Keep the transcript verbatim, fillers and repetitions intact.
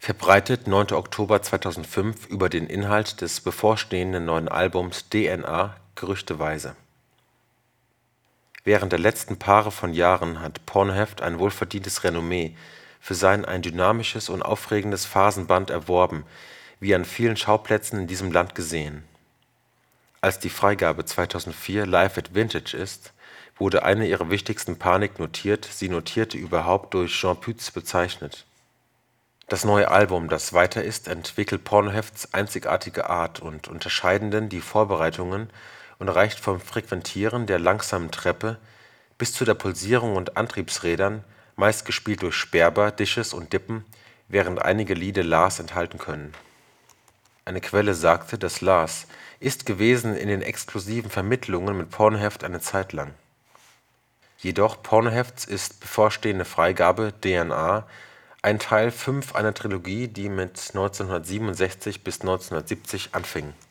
verbreitet neunter Oktober zweitausendfünf über den Inhalt des bevorstehenden neuen Albums D N A gerüchteweise. Während der letzten Paare von Jahren hat Pornoheft ein wohlverdientes Renommee für sein ein dynamisches und aufregendes Phasenband erworben, wie an vielen Schauplätzen in diesem Land gesehen. Als die Freigabe zweitausendvier live at Vintage ist, wurde eine ihrer wichtigsten Panik notiert, sie notierte überhaupt durch Jean Pütz bezeichnet. Das neue Album, das weiter ist, entwickelt Pornohefts einzigartige Art und unterscheidenden die Vorbereitungen und reicht vom Frequentieren der langsamen Treppe bis zu der Pulsierung und Antriebsrädern, meist gespielt durch Sperber, Dishes und Dippen, während einige Lieder Lars enthalten können. Eine Quelle sagte, dass Lars ist gewesen in den exklusiven Vermittlungen mit Pornoheft eine Zeit lang. Jedoch Pornohefts ist bevorstehende Freigabe D N A ein Teil fünf einer Trilogie, die mit neunzehnhundertsiebenundsechzig bis neunzehnhundertsiebzig anfing